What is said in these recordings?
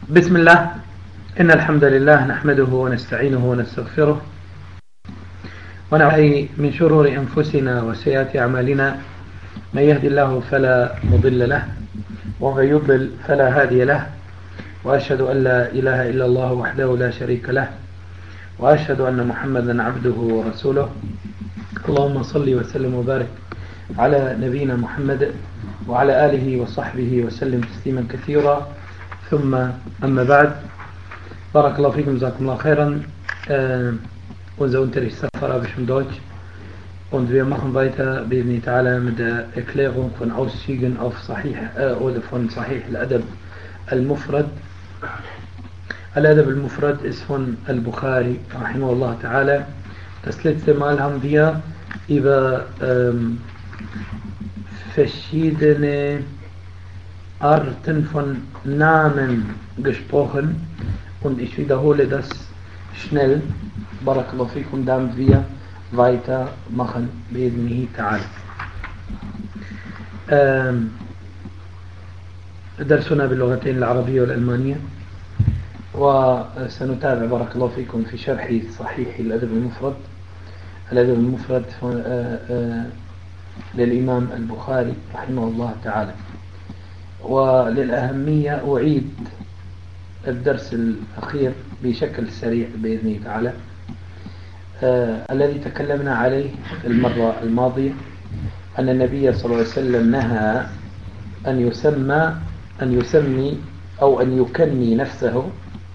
بسم الله. إن الحمد لله نحمده ونستعينه ونستغفره ونعوذ من شرور أنفسنا وسيئات أعمالنا. من يهد الله فلا مضل له ومن يضلل فلا هادي له، وأشهد أن لا إله إلا الله وحده لا شريك له، وأشهد أن محمدا عبده ورسوله. اللهم صل وسلم وبارك على نبينا محمد وعلى آله وصحبه وسلم تسليما كثيرا. ثم أما بعد، بارك الله فيكم، جزاكم الله khairan. Unser Unterricht ist auf Arabisch und Deutsch, und wir machen weiter بإذن تعالى mit der Erklärung von Auszügen auf Sahih oder von Sahih al-Adab al-Mufrad. Al-Adab al-Mufrad ist von al-Bukhari rahimahullah ta'ala. Das letzte Mal haben wir über verschiedene Arten von Namen gesprochen, und ich wiederhole das schnell, barakallahu fikum, damit wir weitermachen بإذنه تعالى. درسنا باللغتين العربية والألمانية، وسنتابع بارك الله فيكم في شرح صحيح الأدب المفرد. الأدب المفرد للإمام البخاري رحمه الله تعالى. وللأهمية أعيد الدرس الأخير بشكل سريع بإذنه تعالى، الذي تكلمنا عليه المرة الماضية، أن النبي صلى الله عليه وسلم نهى أن يسمي أو أن يكني نفسه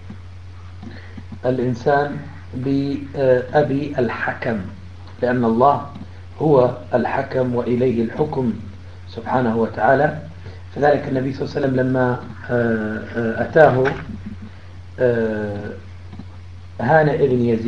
الإنسان بأبي الحكم، لأن الله هو الحكم وإليه الحكم سبحانه وتعالى. فذلك النبي صلى الله عليه وسلم لما أتاه هانئ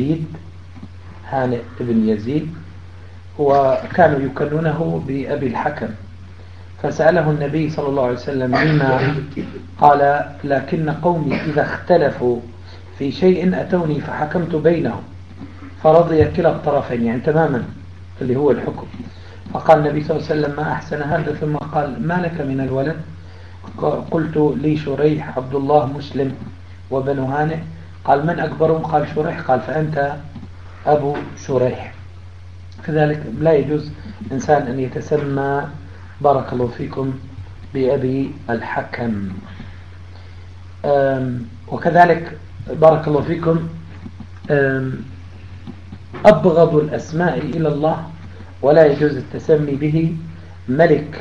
بن يزيد وكانوا يكنونه بأبي الحكم، فسأله النبي صلى الله عليه وسلم لما، قال: لكن قومي إذا اختلفوا في شيء أتوني فحكمت بينهم فرضي كلا الطرفين، يعني تماما اللي هو الحكم. فقال النبي صلى الله عليه وسلم: ما أحسن هذا. ثم قال: ما لك من الولد؟ قلت: لي شريح، عبد الله، مسلم، وبن هانئ. قال: من أكبرهم؟ قال: شريح. قال: فأنت أبو شريح. كذلك لا يجوز إنسان أن يتسمى بارك الله فيكم بأبي الحكم. وكذلك بارك الله فيكم أبغض الأسماء إلى الله ولا يجوز التسمي به ملك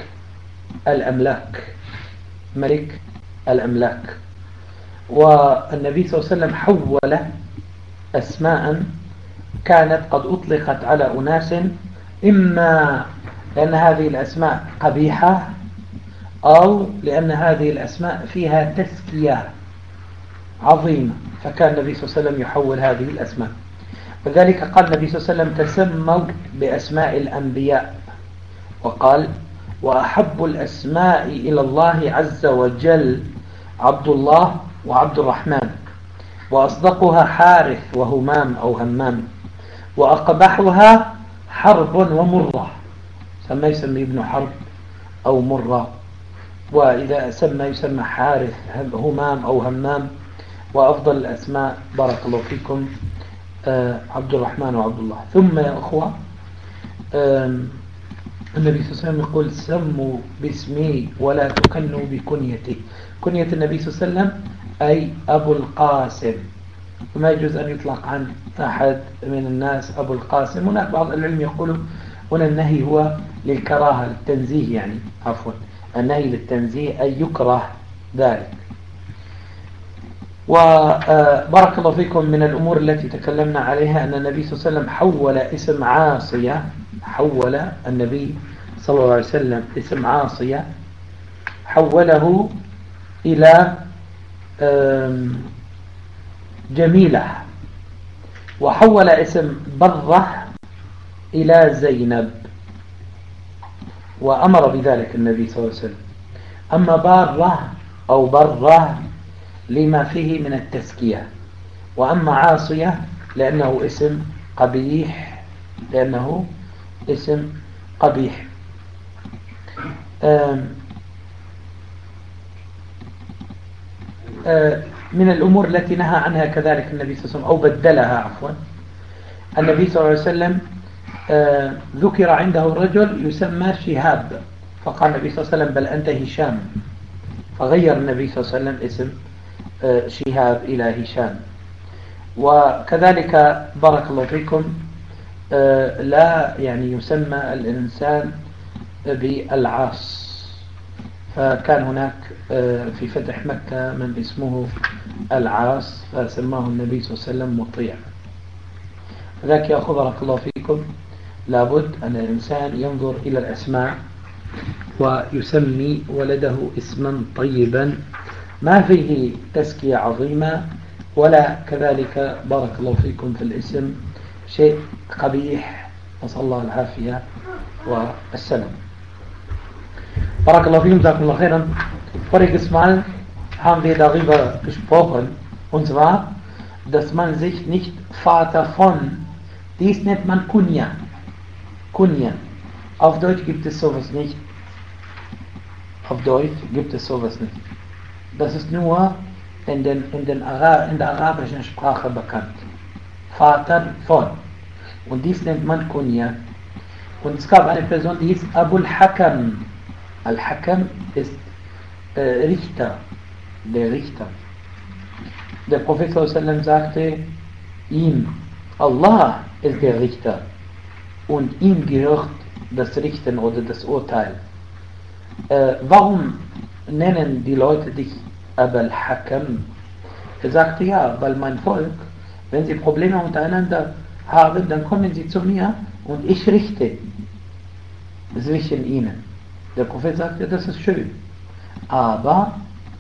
الأملاك. والنبي صلى الله عليه وسلم حول أسماء كانت قد أطلقت على أناس، إما لأن هذه الأسماء قبيحة أو لأن هذه الأسماء فيها تزكية عظيمة، فكان النبي صلى الله عليه وسلم يحول هذه الأسماء. وذلك قال النبي صلى الله عليه وسلم: تسموا بأسماء الأنبياء. وقال: وأحب الأسماء إلى الله عز وجل عبد الله وعبد الرحمن، وأصدقها حارث وهمام أو همام، وأقبحها حرب ومرة. يسمي ابن حرب أو مرة، وإذا يسمى حارث، همام أو همام. وأفضل الأسماء بارك الله فيكم عبد الرحمن وعبد الله. ثم يا أخوة، النبي صلى الله عليه وسلم يقول: سموا باسمي ولا تكنوا بكنيتي. كنية النبي صلى الله عليه وسلم أي أبو القاسم، وما يجوز أن يطلق عن أحد من الناس أبو القاسم. هناك بعض العلم يقولوا هنا النهي هو للكراهة، للتنزيه، يعني عفوا، النهي للتنزيه أي يكره ذلك. وبارك الله فيكم، من الأمور التي تكلمنا عليها أن النبي صلى الله عليه وسلم حول اسم عاصية، حول النبي صلى الله عليه وسلم اسم عاصية، حوله إلى جميلة، وحول اسم برة إلى زينب، وأمر بذلك النبي صلى الله عليه وسلم. أما بارة أو برة لما فيه من التزكية، وأما عاصية لأنه اسم قبيح، من الأمور التي نهى عنها كذلك النبي صلى الله عليه وسلم أو بدلها عفوا. النبي صلى الله عليه وسلم ذكر عنده رجل يسمى شهاب، فقال النبي صلى الله عليه وسلم بل أنت هشام، فغير النبي صلى الله عليه وسلم اسم شهاب إلى هشام. وكذلك بارك الله فيكم لا يعني يسمى الإنسان بالعاص، فكان هناك في فتح مكة من اسمه العاص فسماه النبي صلى الله عليه وسلم مطيع. ذاك يا أخو بارك الله فيكم لابد أن الإنسان ينظر إلى الأسماء ويسمي ولده اسما طيبا ما فيه تزكية عظيمة ولا كذلك بارك الله فيكم في الاسم شيء قبيح، نسأل الله العافية والسلام. Barakallahu fikum, jazakumullahu khairan. Voriges Mal haben wir darüber gesprochen, und zwar, dass man sich nicht Vater von, dies nennt man Kunya. Kunya. Auf Deutsch gibt es sowas nicht. Auf Deutsch gibt es sowas nicht. Das ist nur in der arabischen Sprache bekannt. Vater von. Und dies nennt man Kunya. Und es gab eine Person, die hieß Abul Hakam. Al-Hakam ist Richter, der Richter. Der Prophet ﷺ sagte ihm, Allah ist der Richter und ihm gehört das Richten oder das Urteil. Warum nennen die Leute dich Abul Hakam? Er sagte, ja, weil mein Volk, wenn sie Probleme untereinander haben, dann kommen sie zu mir und ich richte zwischen ihnen. Der Prophet sagte, das ist schön, aber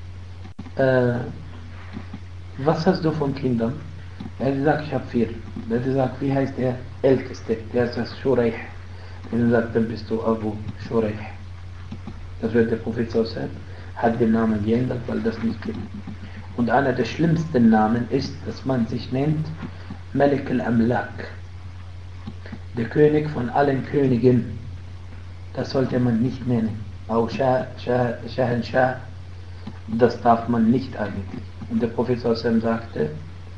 was hast du von Kindern? Er hat gesagt, ich habe 4. Er hat gesagt, wie heißt der Älteste? Der heißt Shuraih. Er hat gesagt, dann bist du Abu Shuraih. Das wird der Prophet sagen, hat den Namen geändert, weil das nicht gibt. Und einer der schlimmsten Namen ist, dass man sich nennt Malik al-Amlak, der König von allen Königen. Das sollte man nicht nennen. Auch Shahanshah, das darf man nicht eigentlich. Und der Prophet sagte,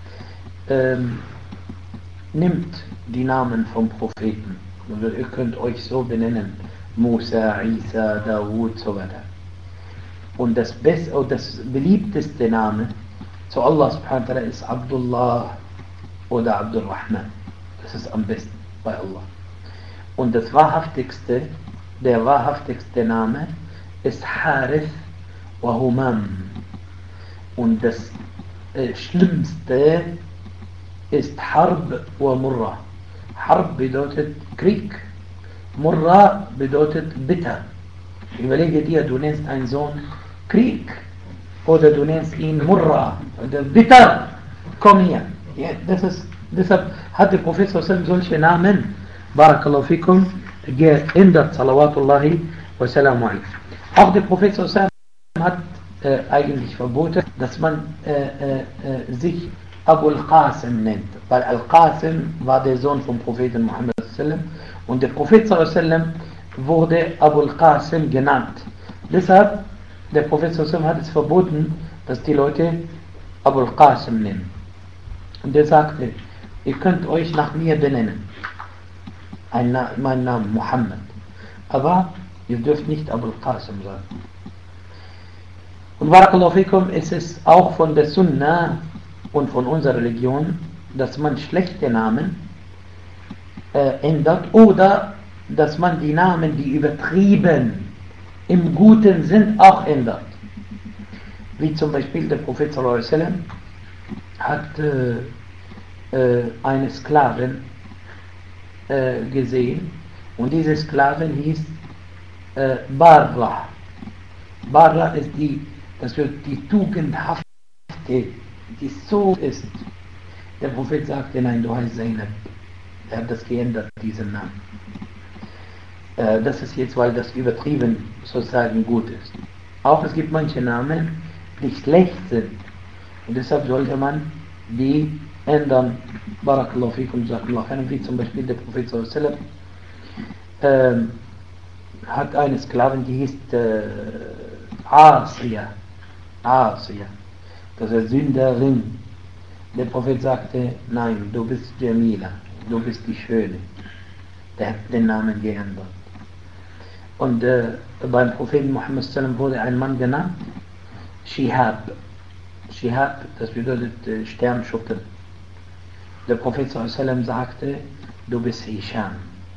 nimmt die Namen vom Propheten. Also ihr könnt euch so benennen. Musa, Isa, Dawud, so weiter. Und das beliebteste Name zu Allah subhanahu wa ta'ala ist Abdullah oder Abdul Rahman. Das ist am besten bei Allah. Und der wahrhaftigste Name ist Harith wa Humam. Und das Schlimmste ist Harb wa Murra. Harb bedeutet Krieg, Murra bedeutet bitter. Überlege dir, du nennst einen Sohn Krieg oder du nennst ihn Murra oder bitter. Komm hier. Ja, deshalb hat der Prophet solche Namen, Barakallahu fikum, geändert, Salawatullahi wa salamu alayhi. Auch der Prophet hat eigentlich verboten, dass man sich Abu al-Qasim nennt, weil al-Qasim war der Sohn vom Propheten Muhammad und der Prophet wurde Abu al-Qasim genannt. Deshalb, der Prophet hat es verboten, dass die Leute Abu al-Qasim nennen. Und er sagte, ihr könnt euch nach mir benennen. Mein Name Muhammad. Aber ihr dürft nicht Abu al-Qasim sagen. Und Barakallahu fikum, es ist auch von der Sunna und von unserer Religion, dass man schlechte Namen ändert oder dass man die Namen, die übertrieben im Guten sind, auch ändert. Wie zum Beispiel der Prophet sallallahu alaihi wasallam hat eine Sklavin gesehen und diese Sklavin hieß Barra. Barra ist die tugendhafte, die so ist. Der Prophet sagte, nein, du heißt Zainab. Er hat das geändert, diesen Namen. Das ist jetzt, weil das übertrieben sozusagen gut ist. Auch es gibt manche Namen, die schlecht sind. Und deshalb sollte man die ändern. Barakallahu fikum, jazakumullahu khairan, wie zum Beispiel der Prophet sallallahu alaihi wasallam hat eine Sklavin, die hieß Asiya. das heißt Sünderin. Der Prophet sagte, nein, du bist Jamila, du bist die Schöne. Der hat den Namen geändert. Und beim Propheten Muhammad sallam wurde ein Mann genannt, Shihab. Shihab, das bedeutet Sternschuppen. Der Prophet sallam sagte, du bist Hisham.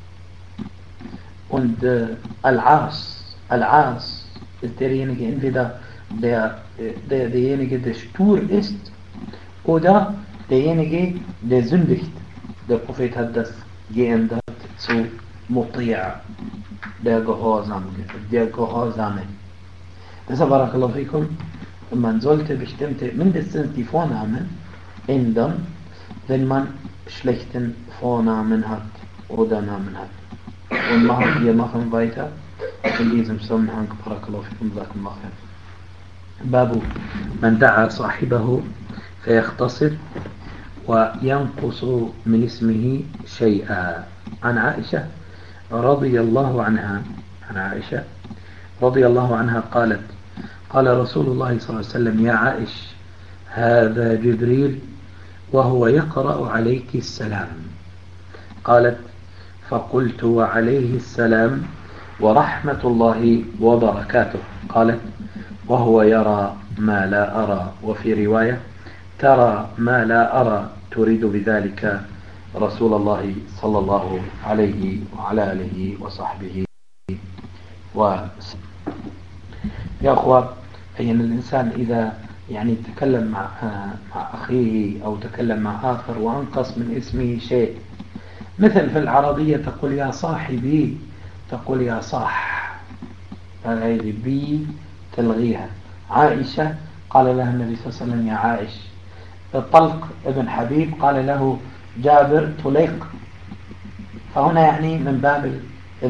Und Al-As ist derjenige, entweder derjenige, der stur ist, oder derjenige, der sündigt. Der Prophet hat das geändert zu Mutia, der Gehorsame. Deshalb, barakallahu fikum, man sollte mindestens die Vornamen ändern, wenn man schlechten Vornamen hat oder Namen hat. Und wir machen weiter in diesem Zusammenhang, barakallahu fikum, jazakumullah khair. باب من دعا صاحبه فيختصر وينقص من اسمه شيئا. عن عائشة رضي الله عنها قالت قال رسول الله صلى الله عليه وسلم يا عائش هذا جبريل وهو يقرأ عليك السلام. قالت فقلت وعليه السلام ورحمة الله وبركاته. قالت وهو يرى ما لا أرى، وفي رواية ترى ما لا أرى، تريد بذلك رسول الله صلى الله عليه وعلى آله وصحبه وسلم. يا أخوة، أن الإنسان إذا تكلم مع أخيه أو تكلم مع آخر وأنقص من اسمه شيء، مثل في العربية تقول يا صاحبي، تقول يا صاح، هذه بي تلغيها. عائشة قال لها النبي صلى الله عليه وسلم يا عائش. طلق ابن حبيب قال له جابر طليق. فهنا من باب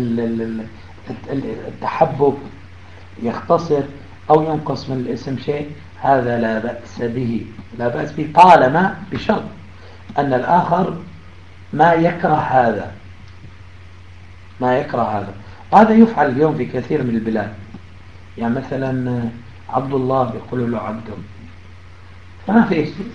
التحبب يختصر أو ينقص من الاسم شيء، هذا لا بأس به، طالما بشرط أن الآخر ما يكره هذا. هذا يفعل اليوم في كثير من البلاد. مثلا عبد الله بيقولوا له عبد، فما في شيء.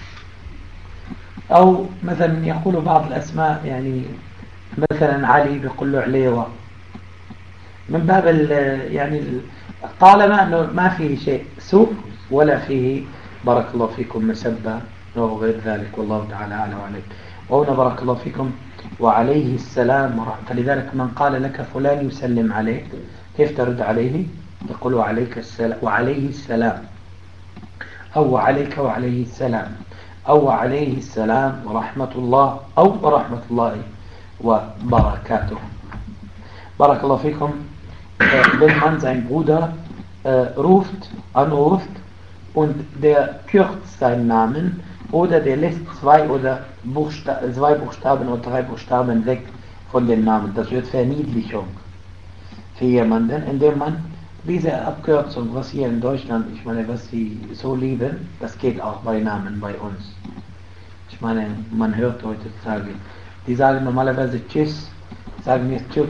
أو مثلا يقولوا بعض الأسماء، مثلا علي بيقول له عليوة، من باب طالما أنه ما فيه شيء سوء ولا فيه بارك الله فيكم مسبة أو غير ذلك، والله تعالى أعلم وعليم. وهنا بارك الله فيكم وعليه السلام ورحمة. فلذلك من قال لك فلان يسلم عليك، كيف ترد عليه؟ تقول وعليك السلام، وعليه السلام، أو وعليك وعليه السلام، أو وعليه السلام ورحمة الله، أو ورحمة الله وبركاته. بارك الله fikum. Wenn man seinen Bruder anruft und der kürzt seinen Namen oder der lässt zwei Buchstaben oder drei Buchstaben weg von dem Namen, das wird Verniedlichung für jemanden, indem man diese Abkürzung, was hier in Deutschland, was sie so lieben, das geht auch bei Namen bei uns. Man hört heutzutage, die sagen normalerweise Tschüss, sagen wir Tschüss.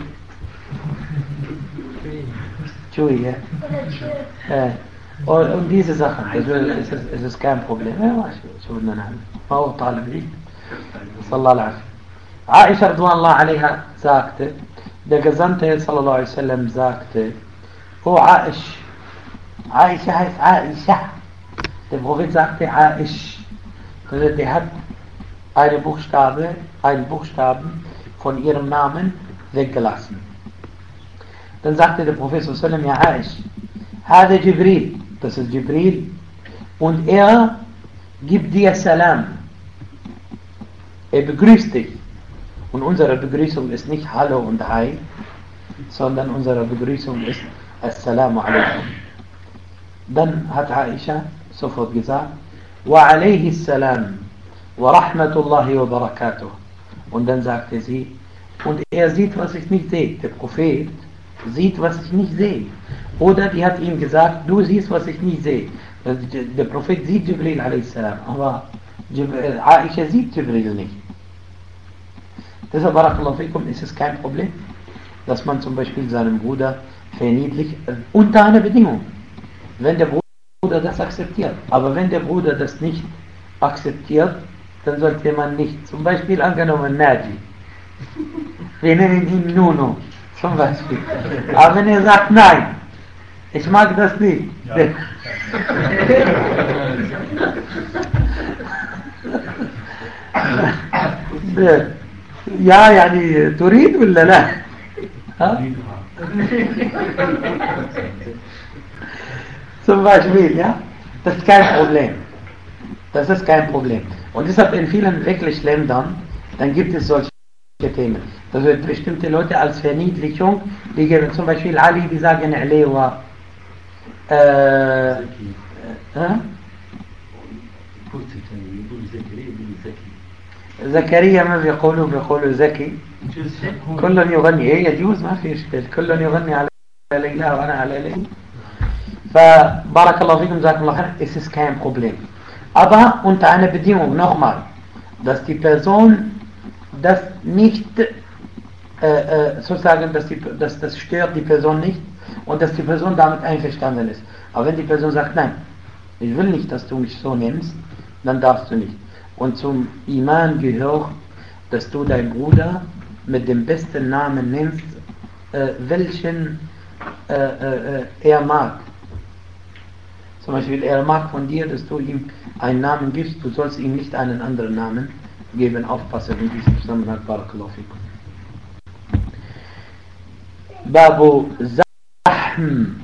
Tschüss, ja. Und diese Sachen, es ist kein Problem. Ja, هو طالب علم. صلى الله عليه وسلم. Aisha radhiyallahu anha sagte, der Gesandte sallallahu alaihi wasallam sagte, oh Aish, Aisha heißt Aisha. Der Prophet sagte Aish. Also der hat einen Buchstaben von ihrem Namen weggelassen. Dann sagte der Prophet sallallahu alaihi wasallam, ja Aish, Hada Jibril, das ist Jibril, und er gibt dir Salam. Er begrüßt dich. Und unsere Begrüßung ist nicht Hallo und Hi, sondern unsere Begrüßung ist Assalamu alaikum. Dann hat Aisha sofort gesagt, wa alayhi salam wa rahmatullahi wa barakatuh. Und dann sagte sie, und er sieht, was ich nicht sehe. Der Prophet sieht, was ich nicht sehe. Oder die hat ihm gesagt, du siehst, was ich nicht sehe. Der Prophet sieht Jibril a.s., aber Aisha sieht Jibril nicht. Deshalb, barakallahu fikum, ist es kein Problem, dass man zum Beispiel seinen Bruder verniedlicht, unter einer Bedingung. Wenn der Bruder das akzeptiert. Aber wenn der Bruder das nicht akzeptiert, dann sollte man nicht, zum Beispiel angenommen Naji. Wir nennen ihn Nuno, zum Beispiel. Aber wenn er sagt, nein, ich mag das nicht. Ja. يعني تريد ولا لا؟ Zum Beispiel, ja? Das ist kein Problem. Das ist kein Problem. Und deshalb in vielen wirklich Ländern, dann gibt es solche Themen. Das wird bestimmte Leute als Verniedlichung, die geben zum Beispiel Ali, die sagen Alewa. زكريا ما بيقولوا زكي كل يغني يجوز ما في إشكال كل يغني على ليلى وأنا على ليلى فبارك الله فيكم جزاكم الله خير es ist kein Problem aber unter einer Bedingung nochmal dass die Person das nicht sozusagen dass das stört die Person nicht und dass die Person damit einverstanden ist aber wenn die Person sagt nein ich will nicht dass du mich so nimmst dann darfst du nicht und zum Iman gehört dass du deinen Bruder mit dem besten Namen nimmst welchen er mag. Zum Beispiel, er mag von dir, dass du ihm einen Namen gibst, du sollst ihm nicht einen anderen Namen geben. Aufpassen in diesem Zusammenhang. Barakallahu fikum. Babu Zahm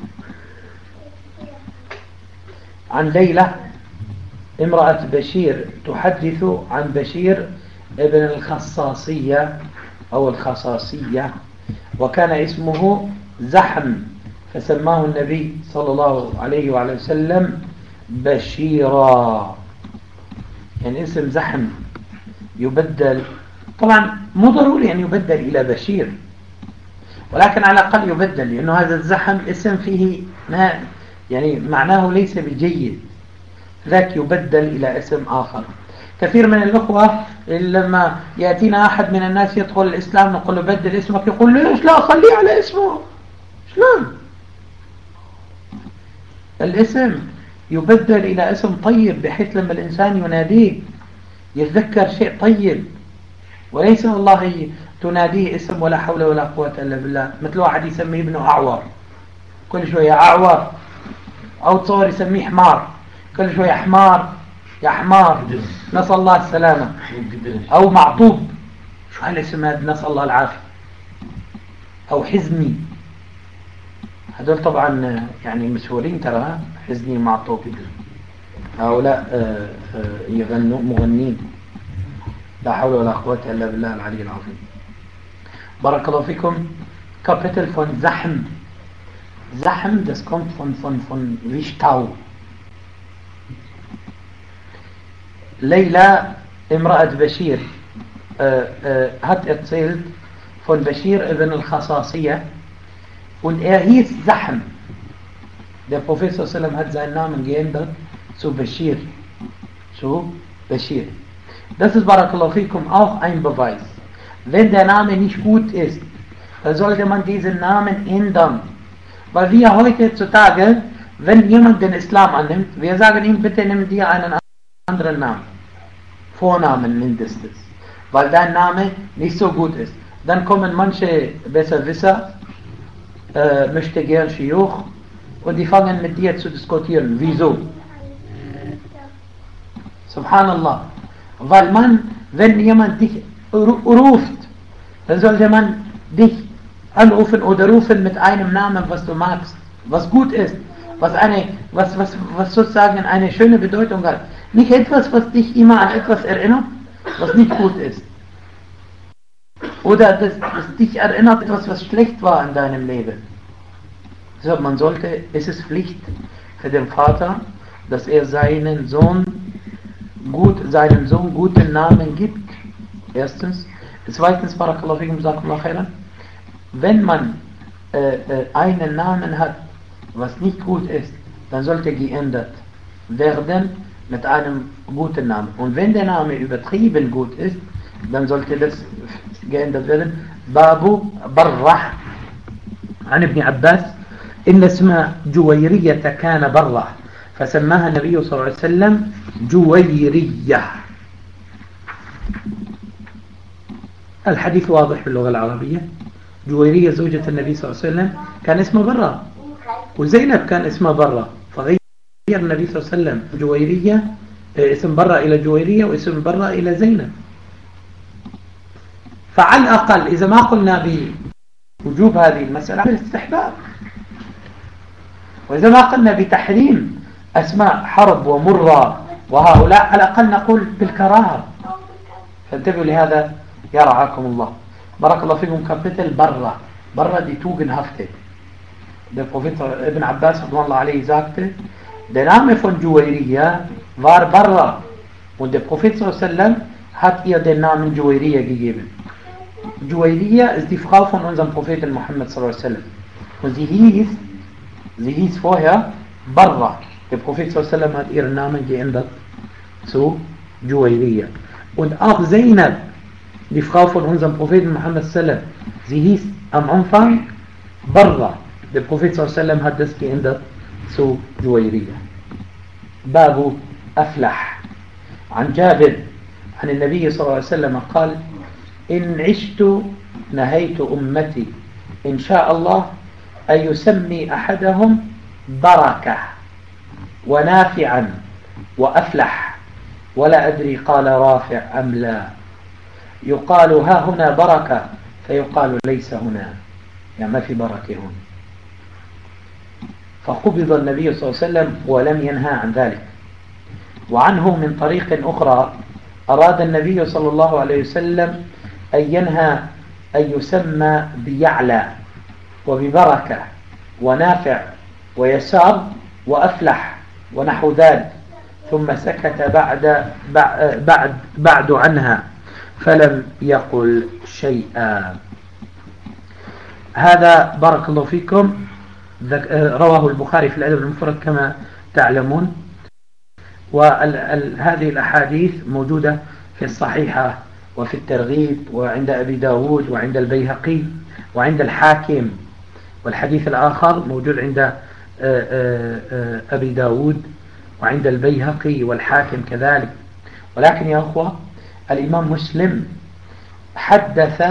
عن ليلى امرأة بشير تحدث عن بشير ابن الخصاصية أو الخصاصية وكان اسمه زحم فسماه النبي صلى الله عليه وعلى وسلم بشيرا يعني اسم زحم يبدل طبعا مو ضروري أن يبدل إلى بشير ولكن على الأقل يبدل لأنه هذا الزحم اسم فيه ما يعني معناه ليس بجيد ذاك يبدل إلى اسم آخر كثير من الأخوة لما يأتينا أحد من الناس يدخل الإسلام نقول له بدل اسمك يقول له ليش لا خليه على اسمه شلون الاسم يبدل إلى اسم طيب بحيث لما الإنسان يناديه يتذكر شيء طيب وليس والله تناديه اسم ولا حول ولا قوة إلا بالله مثل واحد يسميه ابنه أعور كل شوية أعور أو تصور يسميه حمار كل شوية حمار يا حمار نسأل الله السلامة أو معطوب شو هالاسم هذا نسأل الله العافية أو حزني هذول طبعا يعني مشهورين ترى حزني معطوب هؤلاء يغنوا مغنين لا حول ولا قوة إلا بالله العلي العظيم بارك الله فيكم Kapitel von Zahm Zahm das kommt von wie Stau Leila Imra'at Bashir hat erzählt von Bashir ibn al-Khasasiyah und er hieß Zahm. Der Prophet sallam hat seinen Namen geändert zu Bashir. Zu Bashir. Das ist Barakallahu fikum auch ein Beweis. Wenn der Name nicht gut ist, dann sollte man diesen Namen ändern. Weil wir heutzutage, wenn jemand den Islam annimmt, wir sagen ihm, bitte nimm dir einen anderen Namen. Vornamen mindestens. Weil dein Name nicht so gut ist. Dann kommen manche Besserwisser, möchte gern Schiuch, und die fangen mit dir zu diskutieren. Wieso? Subhanallah. Weil man, wenn jemand dich ruft, dann sollte man dich anrufen oder rufen mit einem Namen, was du magst, was gut ist, was sozusagen eine schöne Bedeutung hat. Nicht etwas, was dich immer an etwas erinnert, was nicht gut ist. Oder das dich erinnert, etwas, was schlecht war in deinem Leben. Deshalb es ist Pflicht für den Vater, dass er seinen Sohn guten Namen gibt. Erstens. Zweitens, Barakallahu fikum, Jazakumullahu khairan, wenn man einen Namen hat, was nicht gut ist, dann sollte geändert werden mit einem guten Namen. Und wenn der Name übertrieben gut ist, dann sollte das geändert werden. Babu Barrah عن ابن عباس إن اسم جويرية كان برة فسماها النبي صلى الله عليه وسلم جويرية. الحديث واضح باللغة العربية. جويرية زوجة النبي صلى الله عليه وسلم كان اسمها برة، وزينب كان اسمها برة، فغير النبي صلى الله عليه وسلم جويرية، اسم برة إلى جويرية، واسم برة إلى زينب. فعلى الأقل إذا ما قلنا بوجوب هذه المسألة بالاستحباب، وإذا ما قلنا بتحريم أسماء حرب ومرة وهؤلاء، على الأقل نقول بالكراهة. فانتبهوا لهذا يا رعاكم الله. بارك الله فيكم. كابيتل برة دي توغن هفته ده بروفيسور ابن عباس رضوان الله عليه sagte, der Name von Juwayriya war Barra, und der Prophet sallam hat ihr den Namen Juwayriya gegeben. Juwayriya ist die Frau von unserem Propheten Muhammad sallam, und sie hieß vorher Barra. Der Prophet sallam hat ihren Namen geändert zu Juwayriya. Und auch Zainab, die Frau von unserem Propheten Muhammad sallam, sie hieß am Anfang Barra. Der Prophet sallam hat das geändert zu جويرية. باب أفلح. عن جابر عن النبي صلى الله عليه وسلم قال: إن عشت نهيت أمتي إن شاء الله أن يسمي أحدهم بركة ونافعا وأفلح، ولا أدري قال رافع أم لا. يقال ها هنا بركة، فيقال ليس هنا، يعني ما في بركة هنا. فقبض النبي صلى الله عليه وسلم ولم ينهى عن ذلك. وعنه من طريق أخرى أراد النبي صلى الله عليه وسلم أن ينهى أن يسمى بيعلى وببركة ونافع ويسار وأفلح ونحو ذلك، ثم سكت بعد عنها فلم يقل شيئا. هذا بارك الله فيكم رواه البخاري في الأدب المفرد كما تعلمون، وهذه الأحاديث موجودة في الصحيحة وفي الترغيب وعند أبي داود وعند البيهقي وعند الحاكم، والحديث الآخر موجود عند أبي داود وعند البيهقي والحاكم كذلك. ولكن يا أخوة، الإمام مسلم حدث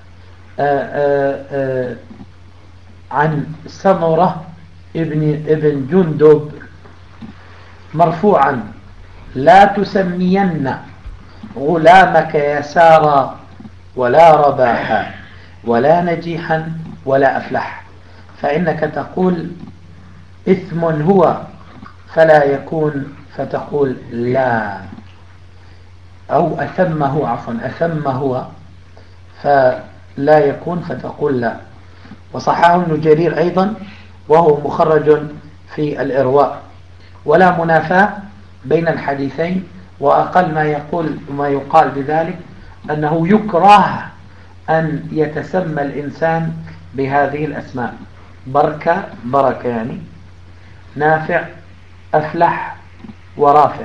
عن سمرة ابن جندب مرفوعا: لا تسمين غلامك يسارا ولا رباحا ولا نجيحا ولا أفلح، فإنك تقول إثم هو فلا يكون فتقول لا، أو أثمه، عفوا أثم هو فلا يكون فتقول لا. وصححه ابن جرير أيضا وهو مخرج في الإرواء. ولا منافاة بين الحديثين، وأقل ما يقال بذلك أنه يكره أن يتسمى الإنسان بهذه الأسماء: بركة يعني، نافع، أفلح، ورافع،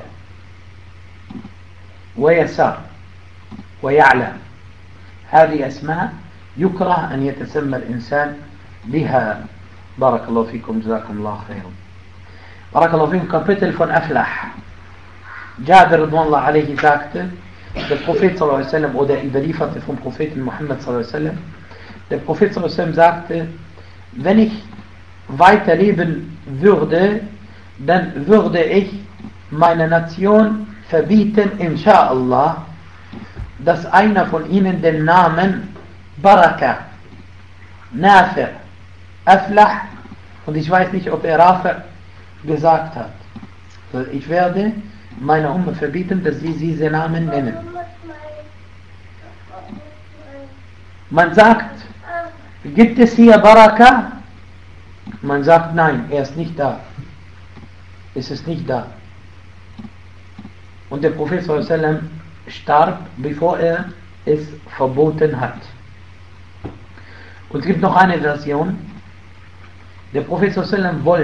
ويسار، ويعلى. هذه أسماء يكره أن يتسمى الإنسان بها. بارك الله فيكم، جزاكم الله خيرا. بارك الله فيكم. Kapitel von Aflah. Jabir radhiyallahu anhu sagte, der Prophet sallallahu alaihi wasallam, oder überlieferte vom Propheten Muhammad sallallahu alaihi wasallam, der Prophet sallallahu alaihi wasallam sagte: Wenn ich weiterleben würde, dann würde ich meiner Nation verbieten, inshallah, dass einer von ihnen den Namen Baraka, Nafi', Aflah, und ich weiß nicht, ob er Rafi' gesagt hat. Ich werde meiner Umma verbieten, dass sie diese Namen nennen. Man sagt, gibt es hier Baraka? Man sagt, nein, er ist nicht da. Es ist nicht da. Und der Prophet sallallahu alaihi wasallam starb, bevor er es verboten hat. Und es gibt noch eine Version. Der Prophet sallallahu alaihi wasallam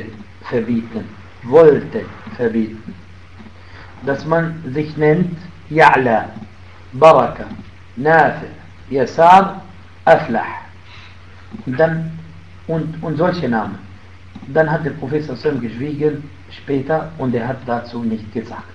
wollte verbieten, dass man sich nennt Ya'la, Baraka, Nafi', Yasar, Aflah. Und solche Namen. Dann hat der Prophet sallallahu alaihi wasallam später und er hat dazu nicht gesagt.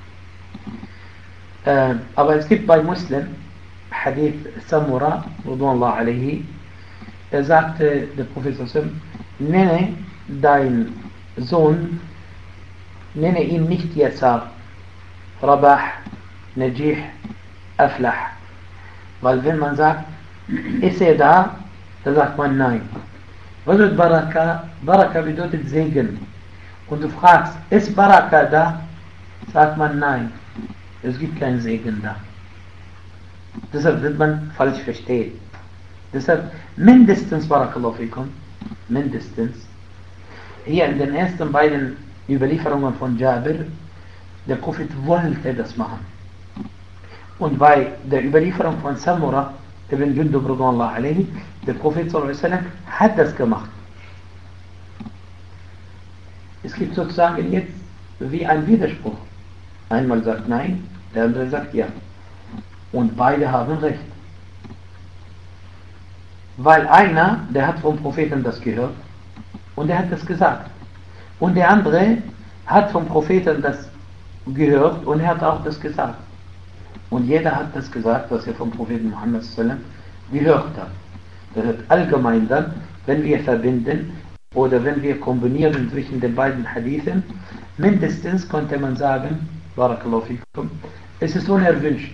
Aber es gibt bei Muslim Hadith Samura, Radwanullah alayhi, er sagte, der Prophet sallam, nenne dein Sohn, nenne ihn nicht Yasar, Rabah, Najih, Aflah. Weil wenn man sagt, ist er da, dann sagt man nein. Was bedeutet Baraka? Baraka bedeutet Segen. Und du fragst, ist Baraka da? Sagt man nein. Es gibt keinen Segen da. Deshalb wird man falsch verstehen. Deshalb mindestens, Barakallahu fikum, mindestens, hier in den ersten beiden Überlieferungen von Jabir, der Prophet wollte das machen. Und bei der Überlieferung von Samura, ibn Jundub radhiyallahu alayhi, der Prophet sallallahu alaihi wasallam hat das gemacht. Es gibt sozusagen jetzt wie ein Widerspruch. Einmal sagt nein, der andere sagt ja. Und beide haben recht. Weil einer, der hat vom Propheten das gehört und er hat das gesagt. Und der andere hat vom Propheten das gehört und er hat auch das gesagt. Und jeder hat das gesagt, was er vom Propheten Muhammad sallam gehört hat. Das heißt allgemein dann, wenn wir verbinden oder wenn wir kombinieren zwischen den beiden Hadithen, mindestens konnte man sagen, Barakallahu fikum, es ist unerwünscht,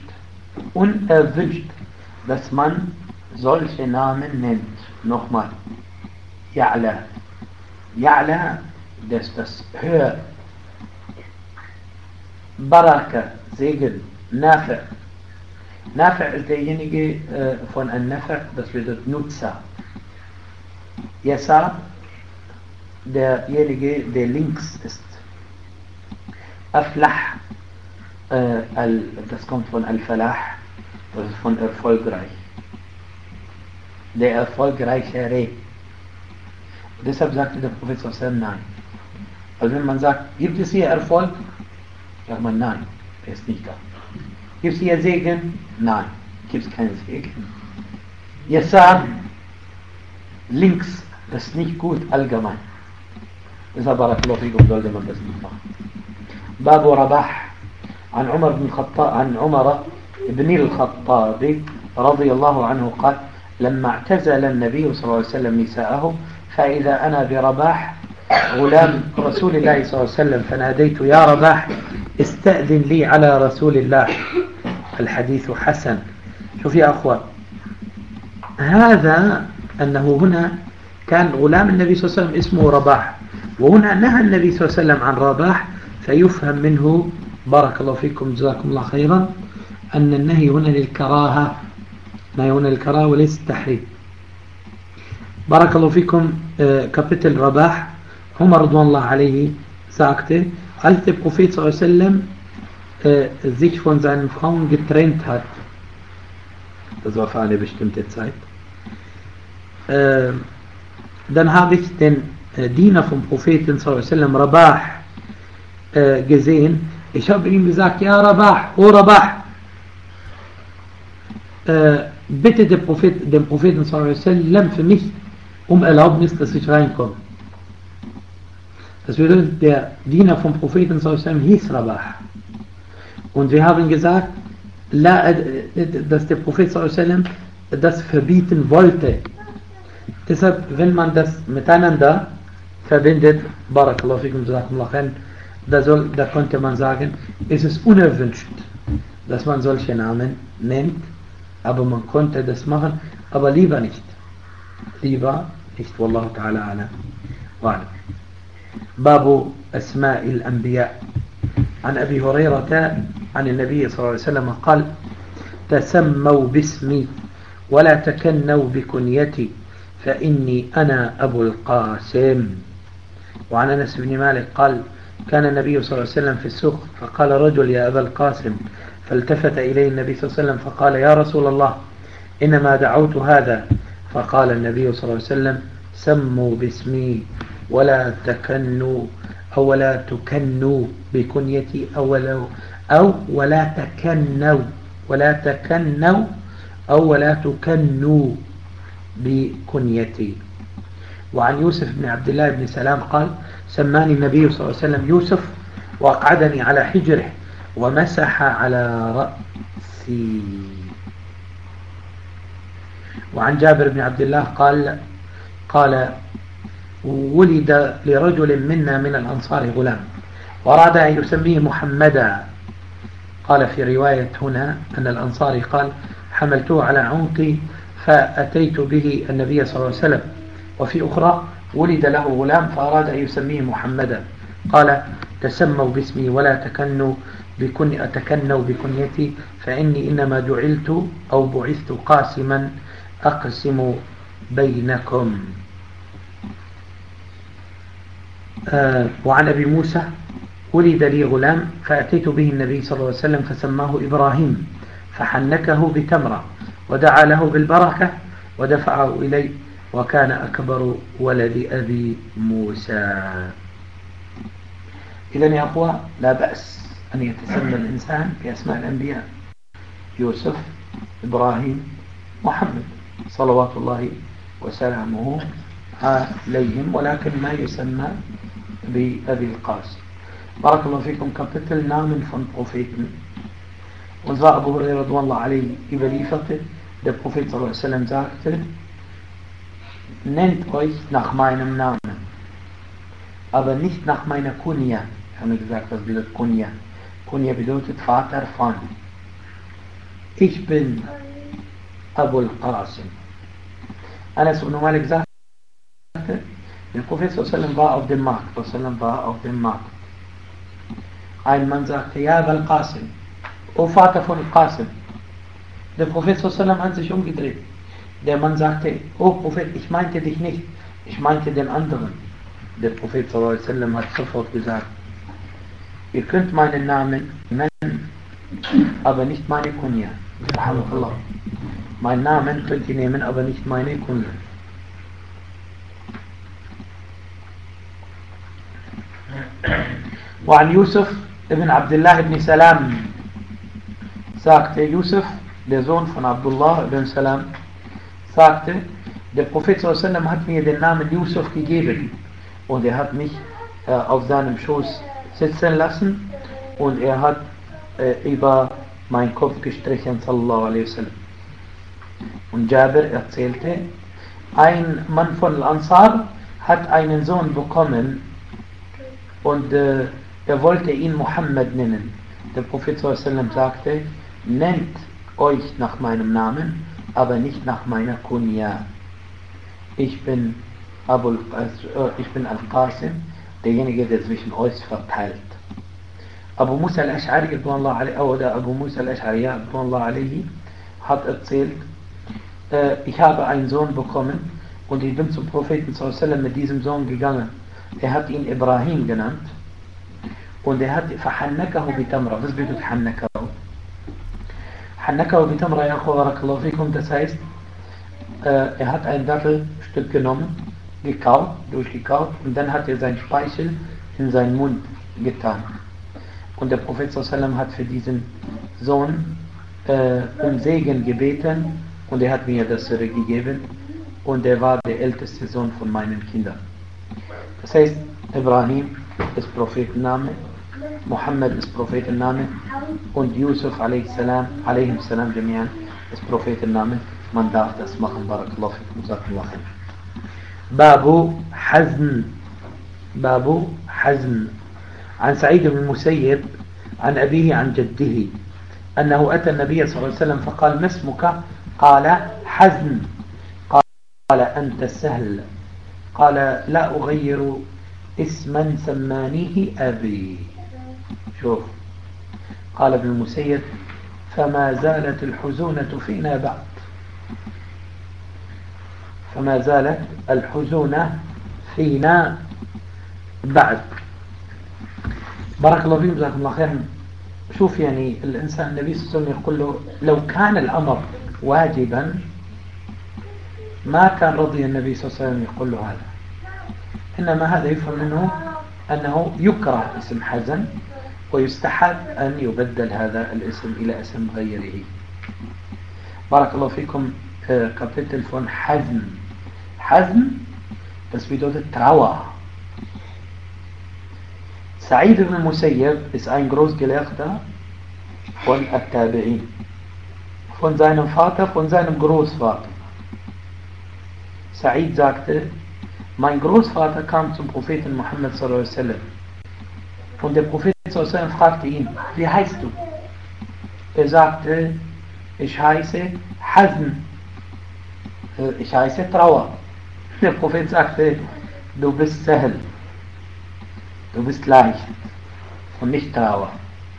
dass man solche Namen nennt. Nochmal, Ya'la. Ya'la, das ist das Hör. Baraka, Segen. Nafi'. Nafi' ist derjenige von ein Nafi', das bedeutet Nutzer. Yasar, derjenige, der links ist. Aflah, das kommt von Al-Falah, das ist von erfolgreich. Der Erfolgreichere. Deshalb sagte der Prophet sallallahu nein. Also wenn man sagt, gibt es hier Erfolg? Sagt man nein, er ist nicht da. Gibt es hier Segen? Nein, gibt es keinen Segen. Yasar, links, das ist nicht gut allgemein. Deshalb sollte man das nicht machen. Babu Rabah, عن عمر بن الخطاب رضي الله عنه قال لما اعتزل النبي صلى الله عليه وسلم نساءه فإذا أنا برباح غلام رسول الله صلى الله عليه وسلم فناديت يا رباح استأذن لي على رسول الله. الحديث حسن. شوف يا أخوان، هذا أنه هنا كان غلام النبي صلى الله عليه وسلم اسمه رباح، وهنا نهى النبي صلى الله عليه وسلم عن رباح، فيفهم منه بارك الله فيكم جزاكم الله خيرا أن النهي هنا للكراهة، ما هنا للكراهة وليس التحريم. بارك الله فيكم. Kapitel Rabah, Umar radhiyallahu alayhi sagte, als der Prophet sallallahu alaihi wasallam sich von seinen Frauen getrennt hat, das war für eine bestimmte Zeit, dann habe ich den Diener vom Propheten sallallahu alaihi wasallam, Rabah, gesehen. Ich habe ihm gesagt, ja Rabah, oh Rabah, bitte dem Propheten sallallahu alaihi wasallam für mich um Erlaubnis, dass ich reinkomme. Das bedeutet, der Diener vom Propheten sallallahu alaihi wasallam hieß Rabah. Und wir haben gesagt, dass der Prophet sallallahu alaihi wasallam das verbieten wollte. Deshalb, wenn man das miteinander verbindet, Barakallahu fikum, da konnte man sagen, es ist unerwünscht, dass man solche Namen nennt, aber man konnte das machen, aber lieber nicht. Wallahu ta'ala ala wa'ala. Babu Asma'il Anbiya. عن أبي هريرة عن النبي صلى الله عليه وسلم قال تسموا باسمي ولا تكنوا بكنيتي فإني أنا أبو القاسم. وعن أنس بن مالك قال كان النبي صلى الله عليه وسلم في السوق فقال رجل يا أبا القاسم، فالتفت إليه النبي صلى الله عليه وسلم فقال يا رسول الله إنما دعوت هذا، فقال النبي صلى الله عليه وسلم سموا باسمي ولا تكنوا أو ولا تكنوا بكنيتي أو ولا تكنوا أو ولا تكنوا بكنيتي. وعن يوسف بن عبد الله بن سلام قال سماني النبي صلى الله عليه وسلم يوسف وأقعدني على حجره ومسح على رأسي. وعن جابر بن عبد الله قال ولد لرجل منا من الأنصار غلام وأراد أن يسميه محمدا. قال في رواية هنا أن الأنصاري قال حملته على عنقي فأتيت به النبي صلى الله عليه وسلم. وفي أخرى ولد له غلام فأراد أن يسميه محمدا قال تسموا باسمي ولا تكنوا بكنيتي فإني إنما جعلت أو بعثت قاسما أقسم بينكم. وعن أبي موسى ولد لي غلام فأتيت به النبي صلى الله عليه وسلم فسماه إبراهيم فحنكه بتمرة ودعا له بالبركة ودفعه إلي وكان أكبر ولد أبي موسى. إذن يا أخوة لا بأس أن يتسمى الإنسان بأسماء الأنبياء يوسف إبراهيم محمد صلوات الله وسلامه عليهم ولكن ما يسمى بأبي القاسم. بارك الله فيكم. Kapitel Namen von Propheten. Und zwar Abu Hurairah radhiyallahu anhu überlieferte, der Prophet sallallahu alaihi wasallam sagte, nennt euch nach meinem Namen, aber nicht nach meiner Kunya. Ich habe gesagt, was bedeutet Kunya? Kunya bedeutet Vater von. Ich bin Abu al-Qasim. Anas ibn Malik sagte, der Prophet sallallahu alaihi wasallam war auf dem Markt. Ein Mann sagte, ja, Abu al-Qasim, O Vater von Qasim. Der Prophet sallallahu alaihi wasallam hat sich umgedreht. Der Mann sagte, O Prophet, ich meinte dich nicht, ich meinte den anderen. Der Prophet sallallahu alaihi wasallam hat sofort gesagt, ihr könnt meinen Namen nennen, aber nicht meine Kunya. Subhanallah. Mein Namen könnt ihr nehmen, aber nicht meine Kunya. وعن يوسف ابن عبد الله بن سلام sagte Yusuf, der Sohn von Abdullah ibn Salam, sagte, der Prophet sallallahu hat mir den Namen Yusuf gegeben und er hat mich auf seinem Schoß sitzen lassen und er hat über meinen Kopf gestrichen sallallahu alaihi wasallam. Und Jabir erzählte, ein Mann von Al-Ansar hat einen Sohn bekommen und er wollte ihn Muhammad nennen. Der Prophet sallallahu sagte, nennt euch nach meinem Namen, aber nicht nach meiner Kunya. Ich bin Al-Qasim, derjenige, der zwischen euch verteilt. Abu Musa al-Ash'ari oder Abu Musa al-Ash'ari hat erzählt, ich habe einen Sohn bekommen und ich bin zum Propheten sallallahu mit diesem Sohn gegangen. Er hat ihn Ibrahim genannt und er hat فحنكه بتمرة. Was bedeutet حنكه? حنكه بتمرة يا أخوة بارك الله فيكم. Das heißt, er hat ein Dattelstück genommen, durchgekaut und dann hat er seinen Speichel in seinen Mund getan. Und der Prophet sallallahu hat für diesen Sohn um Segen gebeten und er hat mir das zurückgegeben und er war der älteste Sohn von meinen Kindern. Das heißt, Ibrahim ist Prophetenname, Muhammad ist Prophetenname und Yusuf alaihim salam jamian ist Prophetenname. Man darf das machen. Barakallahu fikum. Jazakallahu khair. Babu Hazn. عن سعيد بن المسيب عن أبيه عن جده أنه أتى النبي صلى الله عليه وسلم فقال ما اسمك؟ قال حزن. قال أنت سهل. قال لا أغير اسما سمانيه أبي. شوف، قال ابن المسيب فما زالت الحزونة فينا بعد. فما زالت الحزونة فينا بعد. بارك الله فيكم. جزاكم الله خيرا. شوف يعني الإنسان النبي صلى الله عليه وسلم يقول له لو كان الأمر واجبا ما كان رضي النبي صلى الله عليه وسلم يقول له هذا، إنما هذا يفهم منه أنه يكره اسم حزن ويستحب أن يبدل هذا الاسم إلى اسم غيره. بارك الله فيكم. Kapitel von Hazn. Hazn, das bedeutet Trauer. Sa'id ibn Musayyib ist ein Großgelehrter von At-Tabi'in. Von seinem Vater, von seinem Großvater. Sa'id sagte, mein Großvater kam zum Propheten Muhammad sallallahu alaihi wasallam. Und der Prophet sallallahu alaihi wasallam fragte ihn, wie heißt du? Er sagte, ich heiße Hazn. Ich heiße Trauer. Der Prophet sagte, du bist Sahl. Du bist leicht und nicht Trauer.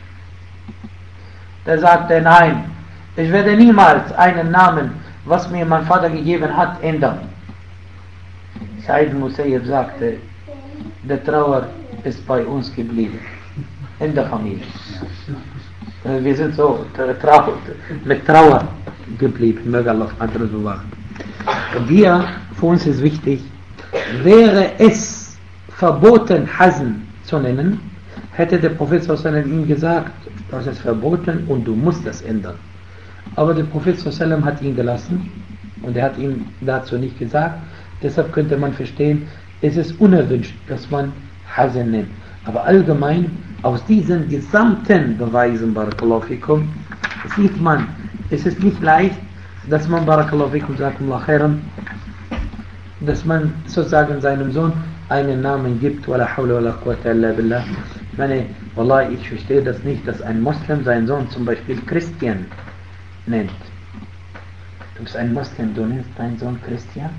Der sagte, nein, ich werde niemals einen Namen, was mir mein Vater gegeben hat, ändern. Sa'id Musayyib sagte, der Trauer ist bei uns geblieben, in der Familie. Wir sind so mit Trauer geblieben, möge Allah andere bewahren. Wir, für uns ist wichtig, wäre es verboten, Hazn zu nennen, hätte der Prophet sallallahu ihm gesagt, das ist verboten und du musst das ändern. Aber der Prophet sallallahu hat ihn gelassen und er hat ihm dazu nicht gesagt. Deshalb könnte man verstehen, es ist unerwünscht, dass man Hazn nennt. Aber allgemein, aus diesen gesamten Beweisen, Barakallahu fikum, sieht man, es ist nicht leicht, dass man, Barakallahu fikum, Jazakumullah khairan, dass man sozusagen seinem Sohn einen Namen gibt, wala hawla wala quwwata illa billah. Ich meine, Wallah, ich verstehe das nicht, dass ein Moslem seinen Sohn zum Beispiel Christian nennt. Du bist ein Moslem, du nennst deinen Sohn Christian?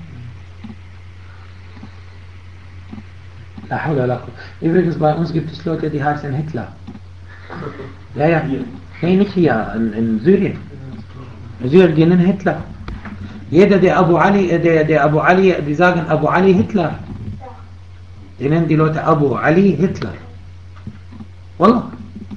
La hawla wala quwwata. Übrigens, bei uns gibt es Leute, die heißen Hitler. Ja. Nee, nicht hier, in Syrien. In Syrien, die nennen Hitler. Jeder, der Abu Ali, die sagen Abu Ali Hitler. Die nennen die Leute Abu Ali Hitler. Wallah.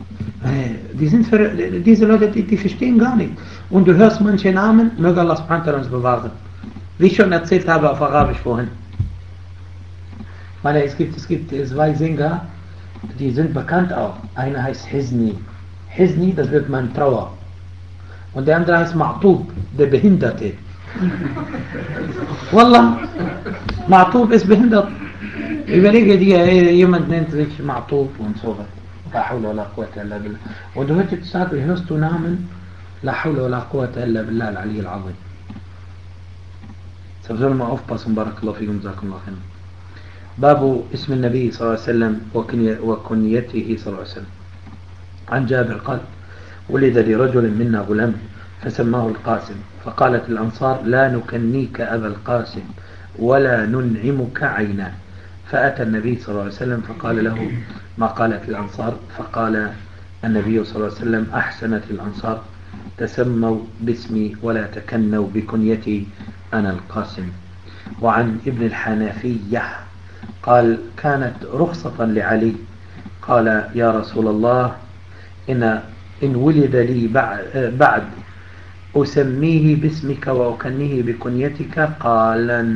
Diese Leute, die verstehen gar nicht. Und du hörst manche Namen, möge Allah subhanahu wa ta'ala uns bewahren. Wie ich schon erzählt habe auf Arabisch vorhin. Meine, es gibt zwei Sänger, die sind bekannt auch. Einer heißt Hizni. Hizni, das wird man Trauer. Und der andere heißt Ma'tub, der Behinderte. Wallah, Ma'tub ist behindert. Überlege dir, jemand nennt sich Ma'tub und so weiter. La hawla wa la quwwata illa billah. Und heutzutage hörst du Namen, La hawla wa la quwwata illa billah al-Ali al-Azim. Deshalb sollen wir aufpassen, Barakallahu fikum, Jazakumullah khairan. باب اسم النبي صلى الله عليه وسلم وكنيته صلى الله عليه وسلم. عن جابر قال ولد لرجل منا غلام فسماه القاسم فقالت الأنصار لا نكنيك أبا القاسم ولا ننعمك عينا فأتى النبي صلى الله عليه وسلم فقال له ما قالت الأنصار فقال النبي صلى الله عليه وسلم أحسنت الأنصار تسموا باسمي ولا تكنوا بكنيتي أنا القاسم. وعن ابن الحنفية قال كانت رخصة لعلي قال يا رسول الله إن ولد لي بعد أسميه باسمك وأكنيه بكنيتك قال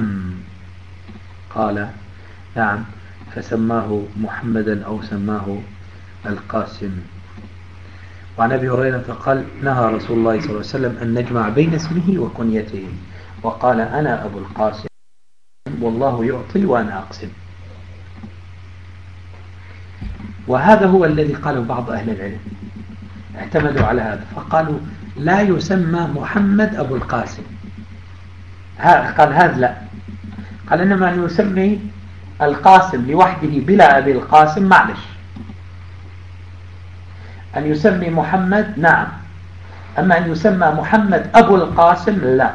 نعم فسماه محمدا أو سماه القاسم. وعن أبي هريرة قال نهى رسول الله صلى الله عليه وسلم أن نجمع بين اسمه وكنيته وقال أنا أبو القاسم والله يعطي وأنا أقسم. وهذا هو الذي قاله بعض أهل العلم اعتمدوا على هذا فقالوا لا يسمى محمد أبو القاسم. قال هذا لا، قال إنما يسمي القاسم لوحده بلا أبي القاسم معلش. أن يسمي محمد نعم، أما أن يسمى محمد أبو القاسم لا.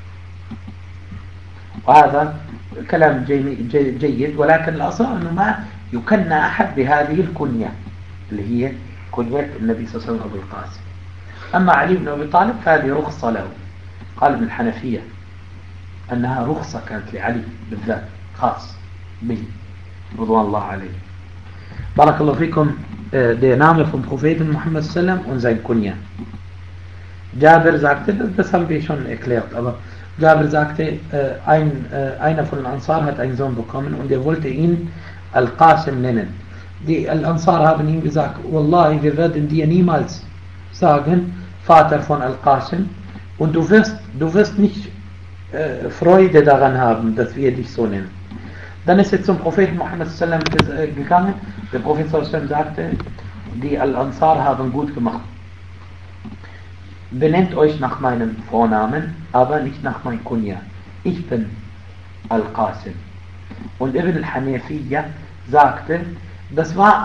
وهذا كلام جيد، ولكن الأصل أنه ما يكنى أحد بهذه الكنية اللي هي كنية النبي صلى الله عليه وسلم أبو القاسم. أما علي بن أبي طالب فهذه رخصة له. قال ابن الحنفية أنها رخصة كانت لعلي بالذات خاص به رضوان الله عليه. بارك الله فيكم. Der Name vom Propheten Muhammad sallam und sein Kunja. Jabir sagte, das haben wir schon erklärt, aber Jabir sagte, einer von den Ansar hat einen Sohn bekommen und er wollte ihn Al-Qasim nennen. Die Al-Ansar haben ihm gesagt, Wallahi, wir werden dir niemals sagen, Vater von Al-Qasim, und du wirst nicht Freude daran haben, dass wir dich so nennen. Dann ist er zum Propheten Muhammad sallam gegangen. Der Prophet sallam sagte, die Al-Ansar haben gut gemacht. Benennt euch nach meinem Vornamen, aber nicht nach meinem Kunya. Ich bin Al-Qasim. Und Ibn al-Hanifiyya sagte, das war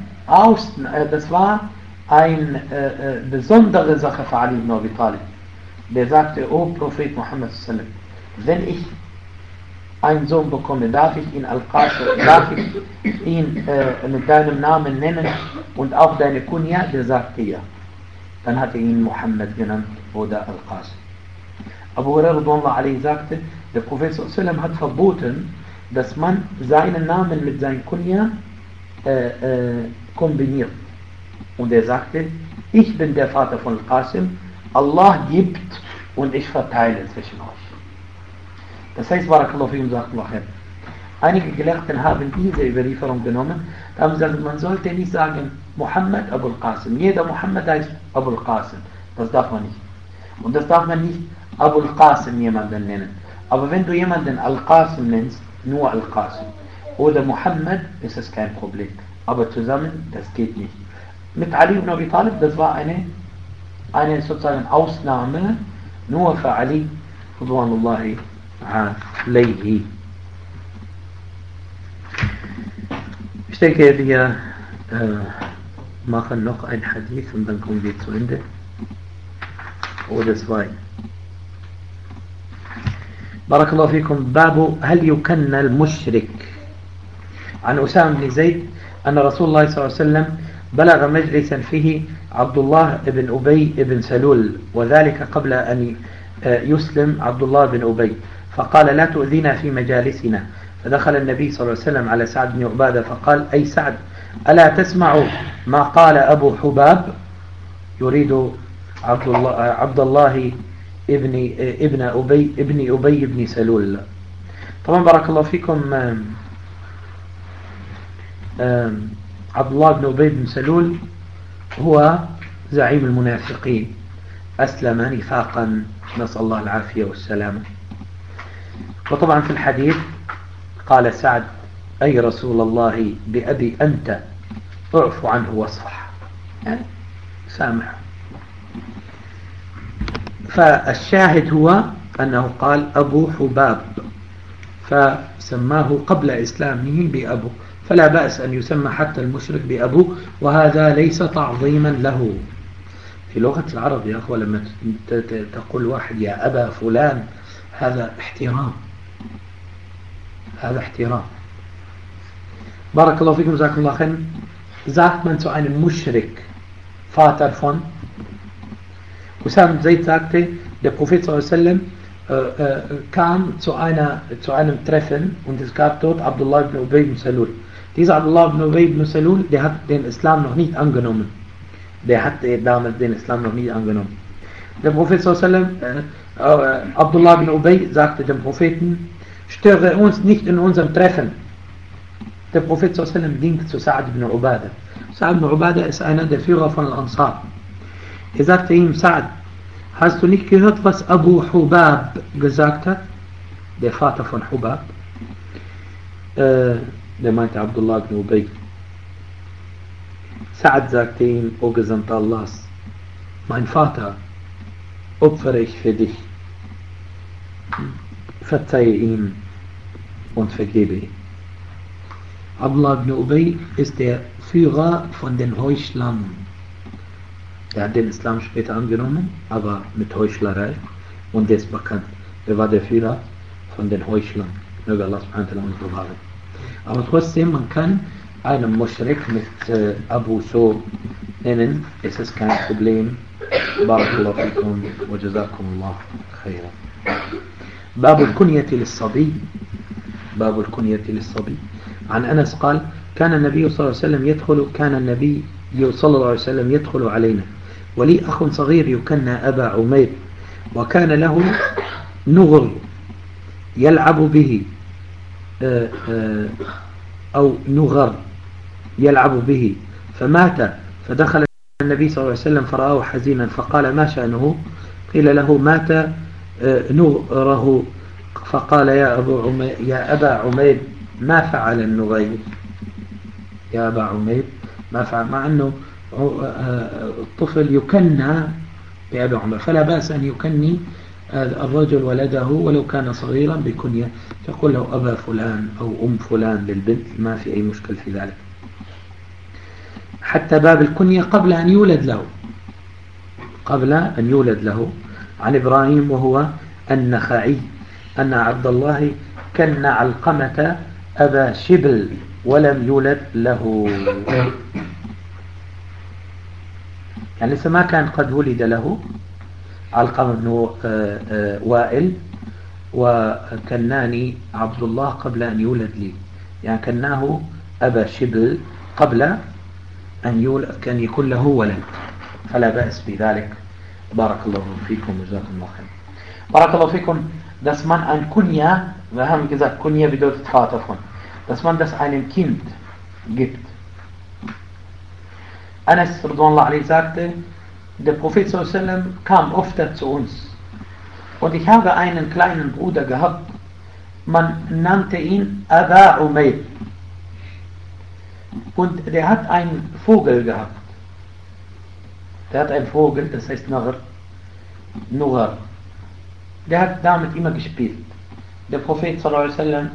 eine besondere Sache für Ali ibn Abi Talib. Der sagte, O Prophet Muhammad sallam, wenn ich einen Sohn bekomme, darf ich ihn Al-Qasim, darf ich ihn mit deinem Namen nennen und auch deine Kunya? Der sagte ja. Dann hat er ihn Muhammad genannt oder Al-Qasim. Abu Hurairah sagte, der Prophet sallam hat verboten, dass man seinen Namen mit seinem Kunya kombiniert. Und er sagte, ich bin der Vater von Al-Qasim, Allah gibt und ich verteile zwischen euch. Das heißt, Barakallahu fikum, sagt Allah. Einige Gelehrten haben diese Überlieferung genommen, da haben gesagt, man sollte nicht sagen Muhammad Abu al-Qasim. Jeder Muhammad heißt Abu al-Qasim. Das darf man nicht. Und das darf man nicht Abu al-Qasim jemanden nennen. Aber wenn du jemanden Al-Qasim nennst, nur Al-Qasim oder Muhammad, ist es kein Problem. Aber zusammen, das geht nicht. Mit Ali ibn Abi Talib, das war eine sozusagen Ausnahme, nur für Ali, radwanullahi alayhi. Ich denke, wir machen noch ein Hadith und dann kommen wir zu Ende. Oder zwei. بارك الله فيكم. باب هل يكن المشرك. عن أسامة بن زيد أن رسول الله صلى الله عليه وسلم بلغ مجلسا فيه عبد الله بن أبي بن سلول، وذلك قبل أن يسلم عبد الله بن أبي، فقال لا تؤذينا في مجالسنا. فدخل النبي صلى الله عليه وسلم على سعد بن عبادة فقال أي سعد ألا تسمع ما قال أبو حباب، يريد عبد الله ابن أبي بن سلول. طبعا بارك الله فيكم. عبد الله بن أبي بن سلول هو زعيم المنافقين، أسلم نفاقا، نسأل الله العافية والسلامة. وطبعا في الحديث قال سعد أي رسول الله بأبي أنت اعف عنه واصفح، يعني سامح. فالشاهد هو أنه قال أبو حباب، فسماه قبل إسلامه بأبو، فلا بأس أن يسمى حتى المشرك بأبوه، وهذا ليس تعظيما له. في لغة العرب يا أخوة لما تقول واحد يا أبا فلان، هذا احترام، هذا احترام. بارك الله فيكم، جزاكم الله خير. Sagt man zu einem Muschrik, Vater von Usama Zaid sagte, der Prophet sallallahu kam zu einem Treffen und es gab dort Abdullah ibn Ubay ibn Salul. Dieser Abdullah ibn Ubay ibn Salul, der hat den Islam noch nicht angenommen. Der hat damals den Islam noch nicht angenommen. Der Prophet sallallahu Abdullah ibn Ubay sagte dem Propheten, störe uns nicht in unserem Treffen. Der Prophet sallallahu ging zu Sa'ad ibn Ubadah. Sa'ad ibn Ubadah ist einer der Führer von Al-Ansar. Er sagte ihm, Sa'ad, hast du nicht gehört, was Abu Hubab gesagt hat? Der Vater von Hubab. Der meinte Abdullah ibn Ubay. Sa'ad sagte ihm, O Gesandter Allahs, mein Vater opfere ich für dich. Verzeihe ihm und vergebe ihm. Abdullah ibn Ubay ist der Führer von den Heuchlern. Er hat den Islam später angenommen, aber mit Heuchlerei, und der ist bekannt. Er war der Führer von den Heuchlern. Möge Allah subhanahu wa ta'ala uns bewahren. Aber trotzdem, man kann einen Mushrik mit Abu so nennen, es ist kein Problem. Barakallahu fikum wa jazakumullah khairan. باب الكنية للصبي. باب الكنية للصبي. عن أنس قال كان النبي صلى الله عليه وسلم يدخل علينا ولي أخ صغير يكنى أبا عمير، وكان له نغر يلعب به أو نغر يلعب به، فمات. فدخل النبي صلى الله عليه وسلم فرآه حزينا فقال ما شأنه؟ قيل له مات نغره، فقال يا أبا عمير ما فعل النغير يا أبا عمير ما فعل، مع أنه الطفل يكنى بأبي عمر، فلا بأس أن يكني الرجل ولده ولو كان صغيرا بكنية، تقول له أبا فلان أو أم فلان للبنت، ما في أي مشكل في ذلك. حتى باب الكنية قبل أن يولد له عن إبراهيم وهو النخعي أن عبد الله كن علقمة أبا شبل ولم يولد له، يعني لسه ما كان قد ولد له علقمة بن وائل، وكناني عبد الله قبل أن يولد لي، يعني كناه أبا شبل قبل أن يولد، كان يكون له ولد، فلا بأس بذلك. بارك الله فيكم وجزاكم الله خير. بارك الله فيكم. Dass man ein Kunja, wir haben gesagt, Kunja bedeutet Vater von, dass man das einem Kind gibt. Anas radhiyallahu anhu sagte, der Prophet sallallahu alaihi wasallam kam öfter zu uns und ich habe einen kleinen Bruder gehabt, man nannte ihn Aba Umayr und der hat einen Vogel gehabt. Der hat einen Vogel, das heißt Nugar. Der hat damit immer gespielt. Der Prophet sallallahu alaihi wasallam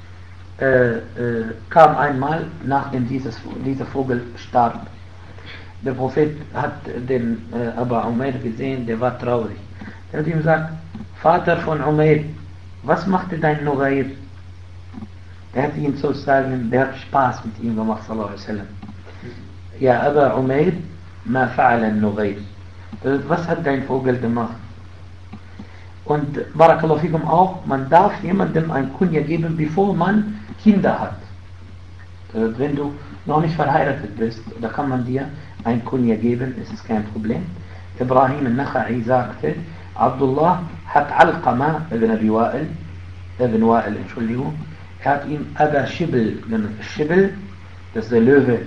kam einmal, nachdem dieser Vogel starb. Der Prophet hat den Aba Umayr gesehen, der war traurig. Er hat ihm gesagt, Vater von Umayr, was machte dein Nughayr? Er hat ihn sozusagen, der hat Spaß mit ihm gemacht, sallallahu alaihi wasallam. Ja, Aba Umayr, ma fa'ala al-Nughayr. Was hat dein Vogel gemacht? Und Barakallahu fikum auch, man darf jemandem ein Kunja geben, bevor man Kinder hat. Wenn du noch nicht verheiratet bist, da kann man dir ein Kunja geben, es ist kein Problem. Ibrahim al-Nakha'i sagte, Abdullah hat Alqama ibn Abi Wa'il, Entschuldigung, er hat ihn Aba Shibl genannt. Shibl, das ist der Löwe.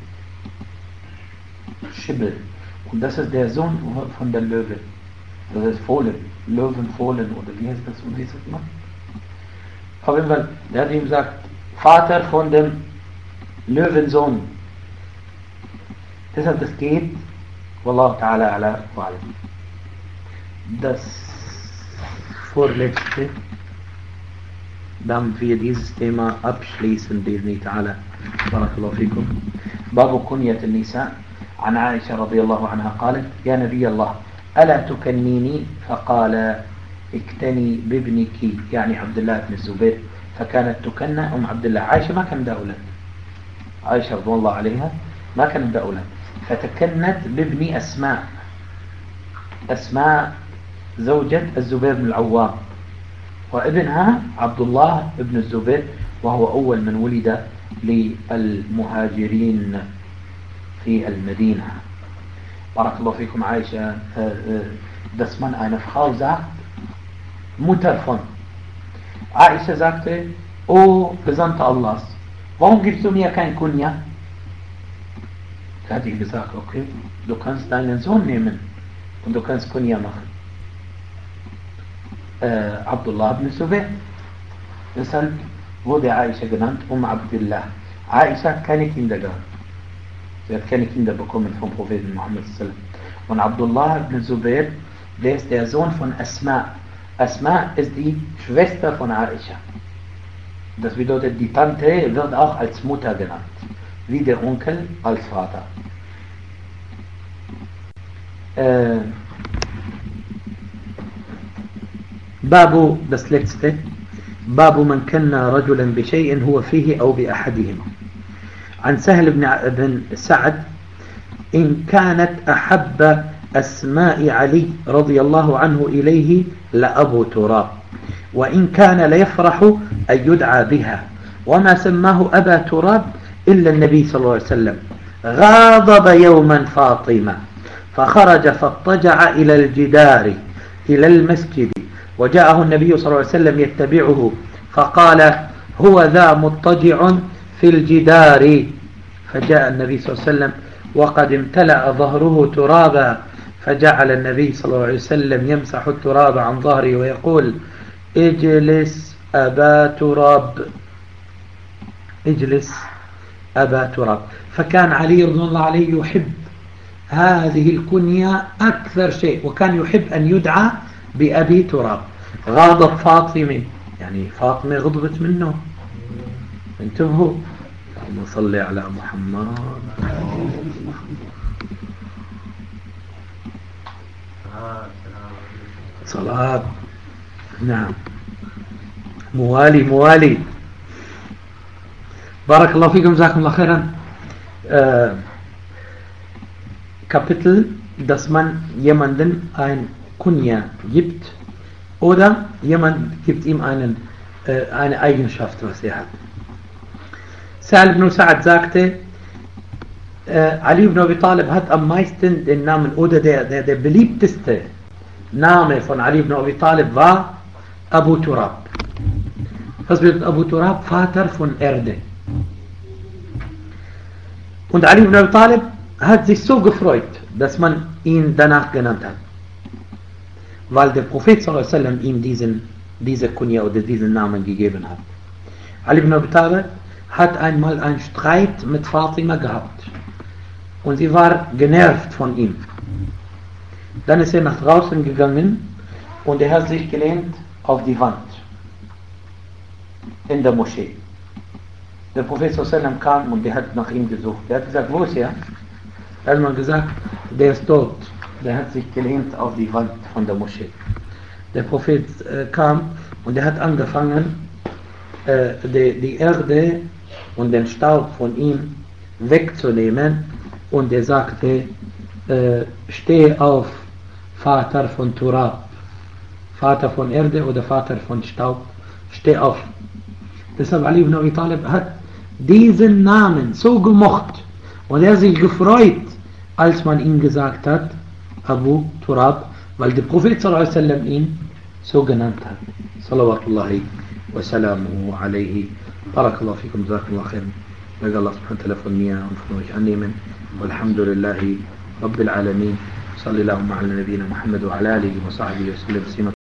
Shibl. Und das ist der Sohn von der Löwe. Das ist Fohlen, Löwenfohlen oder wie heißt das? Und wie sagt man? Auf jeden Fall, der hat ihm gesagt, Vater von dem Löwensohn. Deshalb das geht, Wallahu ta'ala ala wa'alam. Das vorletzte, damit wir dieses Thema abschließen, bi'idhni ta'ala. Barakallahu fikum. Babu kunyat al-Nisa. عن عائشة رضي الله عنها قالت يا نبي الله ألا تكنيني فقال اكتني بابنك يعني عبد الله بن الزبير فكانت تكنى أم عبد الله. عائشة ما كان أولاد، عائشة رضي الله عليها ما كان أولاد، فتكنت بابن أسماء زوجة الزبير بن العوام، وابنها عبد الله بن الزبير وهو أول من ولد للمهاجرين في المدينة. بارك الله فيكم. Aisha, dass man eine Frau sagt, Mutter von. Aisha sagte, O Gesandter Allahs, warum gibst du mir kein Kunja? Da hat ich gesagt, okay, du kannst deinen Sohn nehmen und du kannst Kunja machen. Abdullah ibn Zubayr. Deshalb wurde Aisha genannt Abdullah. Aisha hat keine Kinder gehabt. Sie hat keine Kinder bekommen vom Propheten Muhammad sallallahu alaihi wasallam. Und Abdullah ibn Zubayr, der ist der Sohn von Asma. Asma ist die Schwester von Aisha. Das bedeutet, die Tante wird auch als Mutter genannt, wie der Onkel als Vater. Babu, das letzte. Babu man kanna rajulan bi shay'in huwa fihi aw bi ahadihima. عن سهل بن سعد إن كانت أحب أسماء علي رضي الله عنه إليه لأبو تراب، وإن كان ليفرح أن يدعى بها، وما سماه أبا تراب إلا النبي صلى الله عليه وسلم. غاضب يوما فاطمة فخرج فاضطجع إلى الجدار إلى المسجد، وجاءه النبي صلى الله عليه وسلم يتبعه فقال هو ذا مضطجع في الجدار، فجاء النبي صلى الله عليه وسلم وقد امتلأ ظهره ترابا، فجعل النبي صلى الله عليه وسلم يمسح التراب عن ظهره ويقول اجلس أبا تراب. اجلس أبا تراب. فكان علي رضي الله عليه يحب هذه الكنية أكثر شيء، وكان يحب أن يدعى بأبي تراب. غاضب فاطمة، يعني فاطمة غضبت منه، انتبهوا. اللهم صل على محمد. صلاة، نعم، موالي. بارك الله فيكم، جزاكم الله خيرا. Kapitel, dass man jemanden ein Kunya gibt oder jemand gibt ihm eine Eigenschaft, was er hat. Sa'al ibn Sa'ad sagte, Ali ibn Abi Talib hat am meisten den Namen, oder der beliebteste Name von Ali ibn Abi Talib war Abu Turab. Was bedeutet Abu Turab? Vater von Erde. Und Ali ibn Abi Talib hat sich so gefreut, dass man ihn danach genannt hat, weil der Prophet sallallahu alaihi wasallam ihm diese Kunya oder diesen Namen gegeben hat. Ali ibn Abi Talib hat einmal einen Streit mit Fatima gehabt und sie war genervt von ihm. Dann ist er nach draußen gegangen und er hat sich gelehnt auf die Wand in der Moschee. Der Prophet sallallahu alaihi wasallam kam und der hat nach ihm gesucht. Er hat gesagt, wo ist er? Da hat man gesagt, der ist tot. Der hat sich gelehnt auf die Wand von der Moschee. Der Prophet kam und er hat angefangen, die Erde und den Staub von ihm wegzunehmen, und er sagte, steh auf, Vater von Turab, Vater von Erde oder Vater von Staub, steh auf. Deshalb Ali ibn Abi Talib hat diesen Namen so gemocht und er hat sich gefreut, als man ihm gesagt hat, Abu Turab, weil der Prophet sallallahu alaihi wasallam ihn so genannt hat. Salawatullahi wa salamuhu alaihi. Barakallahu fikum, jazakallahu khairan. Möge Allah subhanahu wa ta'ala von mir und von euch annehmen. Walhamdulillahi Rabbil Alamin. Sallallahu ala nabiyyina Muhammad wa ala alihi wa sahbihi wa sallam.